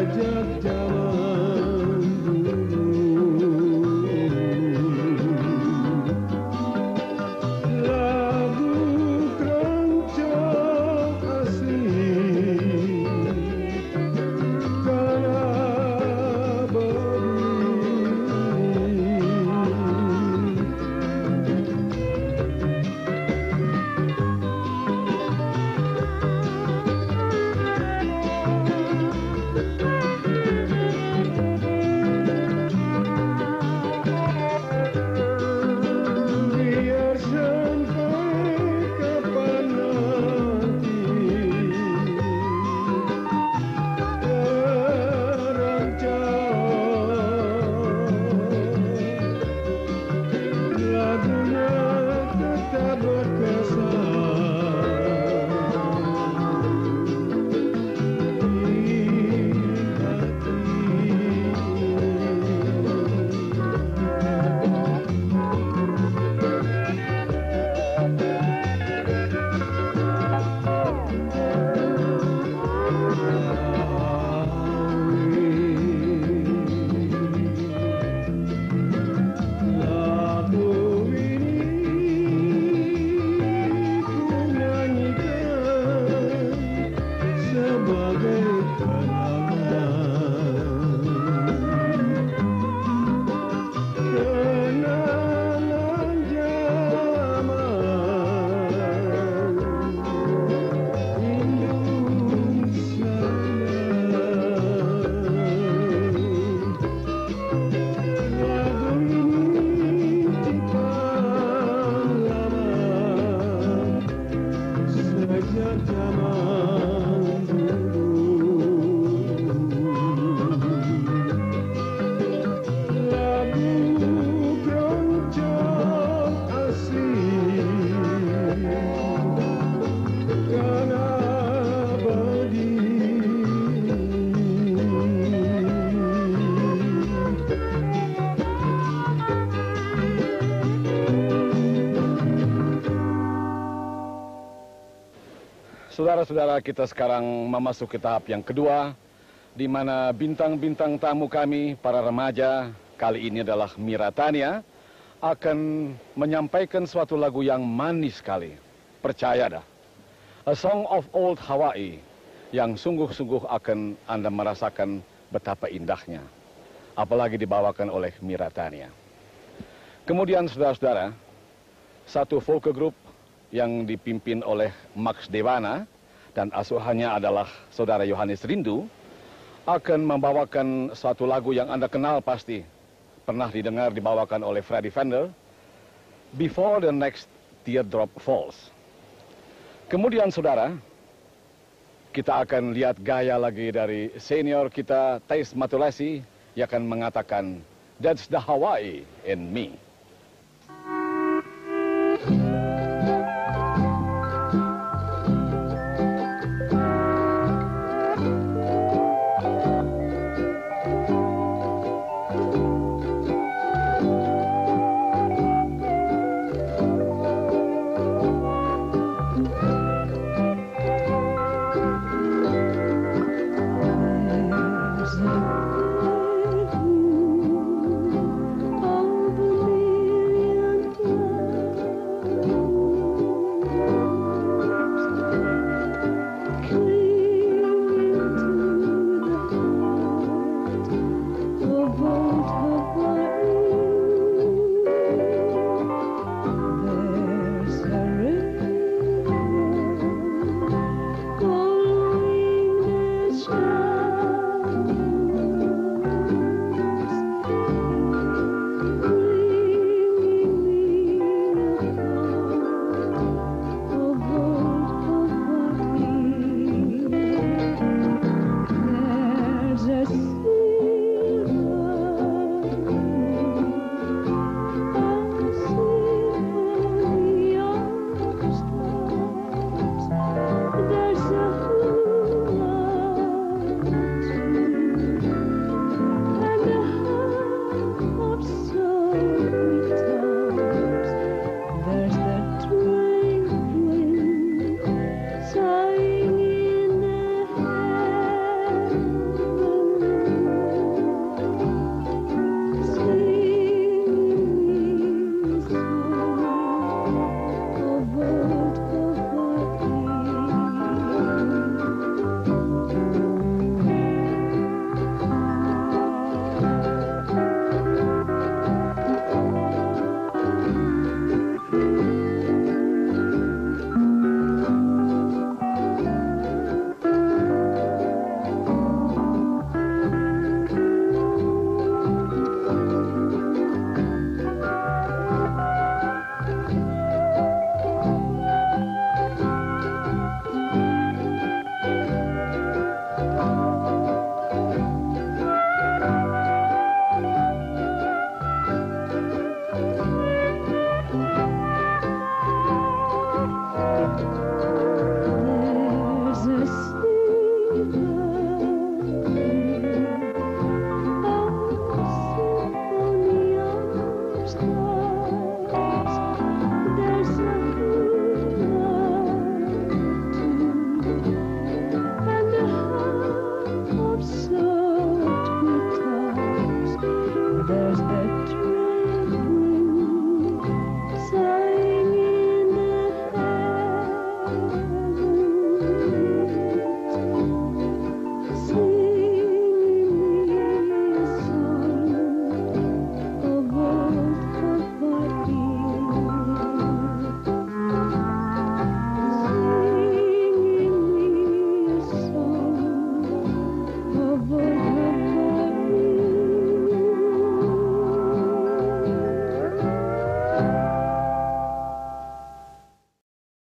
Saudara-saudara, kita sekarang memasuki tahap yang kedua, di mana bintang-bintang tamu kami, para remaja, kali ini adalah Mira Tania, akan menyampaikan suatu lagu yang manis sekali. Percaya dah. A Song of Old Hawaii, yang sungguh-sungguh akan Anda merasakan betapa indahnya. Apalagi dibawakan oleh Mira Tania. Kemudian saudara-saudara, satu folk group yang dipimpin oleh Max Dewana dan asuhannya adalah saudara Yohanes Rindu, akan membawakan satu lagu yang Anda kenal pasti. Pernah didengar dibawakan oleh Freddie Fender, Before the Next Teardrop Falls. Kemudian saudara, kita akan lihat gaya lagi dari senior kita, Thais Matulasi, yang akan mengatakan, That's the Hawaii in Me.